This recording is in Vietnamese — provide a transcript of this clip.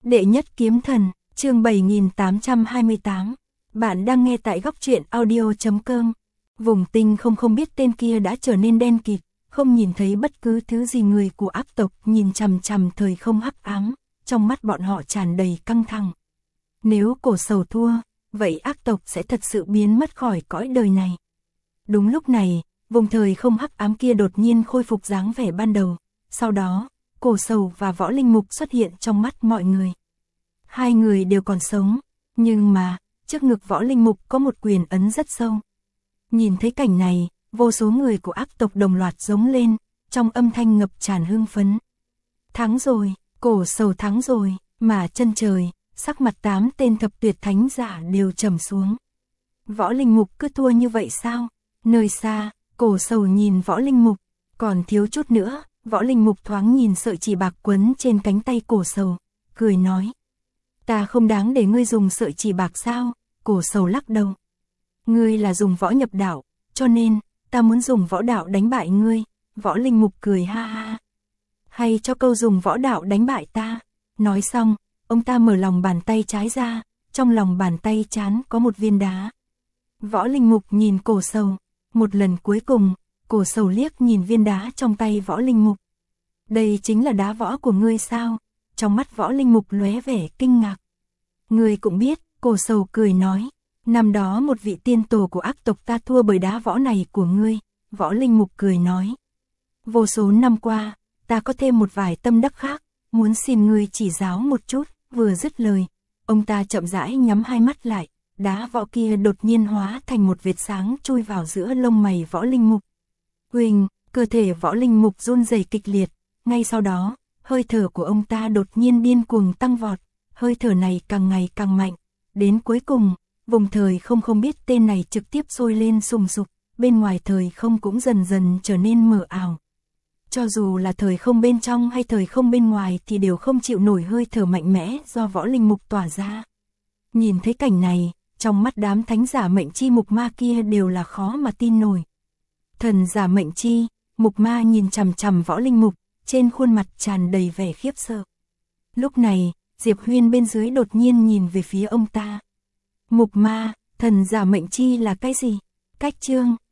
Đệ nhất kiếm thần, chương 7828. Bạn đang nghe tại góc truyện audio.com. Vùng tinh không biết tên kia đã trở nên đen kịt, không nhìn thấy bất cứ thứ gì. Người của ác tộc nhìn chằm chằm thời không hắc ám, trong mắt bọn họ tràn đầy căng thẳng. Nếu cổ sầu thua, vậy ác tộc sẽ thật sự biến mất khỏi cõi đời này. Đúng lúc này, vùng thời không hắc ám kia đột nhiên khôi phục dáng vẻ ban đầu, sau đó cổ sầu và võ linh mục xuất hiện trong mắt mọi người. Hai người đều còn sống, nhưng mà, trước ngực võ linh mục có một quyền ấn rất sâu. Nhìn thấy cảnh này, vô số người của ác tộc đồng loạt giống lên, trong âm thanh ngập tràn hưng phấn. Thắng rồi, cổ sầu thắng rồi, mà chân trời, sắc mặt 8 tên thập tuyệt thánh giả đều trầm xuống. Võ linh mục cứ thua như vậy sao? Nơi xa, cổ sầu nhìn võ linh mục, còn thiếu chút nữa. Võ linh mục thoáng nhìn sợi chỉ bạc quấn trên cánh tay cổ sầu, cười nói. Ta không đáng để ngươi dùng sợi chỉ bạc sao? Cổ sầu lắc đầu. Ngươi là dùng võ nhập đạo, cho nên, ta muốn dùng võ đạo đánh bại ngươi. Võ linh mục cười ha ha. Hay cho câu dùng võ đạo đánh bại ta. Nói xong, ông ta mở lòng bàn tay trái ra, trong lòng bàn tay trán có một viên đá. Võ linh mục nhìn cổ sầu, một lần cuối cùng. Cổ sầu liếc nhìn viên đá trong tay võ linh mục. Đây chính là đá võ của ngươi sao? Trong mắt võ linh mục lóe vẻ kinh ngạc. Ngươi cũng biết, cổ sầu cười nói. Năm đó một vị tiên tổ của ác tộc ta thua bởi đá võ này của ngươi. Võ linh mục cười nói. Vô số năm qua, ta có thêm một vài tâm đắc khác, muốn xin ngươi chỉ giáo một chút. Vừa dứt lời, ông ta chậm rãi nhắm hai mắt lại. Đá võ kia đột nhiên hóa thành một vệt sáng chui vào giữa lông mày võ linh mục. Huỳnh, cơ thể võ linh mục run rẩy kịch liệt, ngay sau đó, hơi thở của ông ta đột nhiên điên cuồng tăng vọt, hơi thở này càng ngày càng mạnh, đến cuối cùng, vùng thời không biết tên này trực tiếp sôi lên sùng sục, bên ngoài thời không cũng dần dần trở nên mờ ảo. Cho dù là thời không bên trong hay thời không bên ngoài thì đều không chịu nổi hơi thở mạnh mẽ do võ linh mục tỏa ra. Nhìn thấy cảnh này, trong mắt đám thánh giả mệnh chi mục ma kia đều là khó mà tin nổi. Thần giả mệnh chi, mục ma nhìn chằm chằm võ linh mục, trên khuôn mặt tràn đầy vẻ khiếp sợ. Lúc này, Diệp Huyên bên dưới đột nhiên nhìn về phía ông ta. Mục ma, thần giả mệnh chi là cái gì? Cách chương,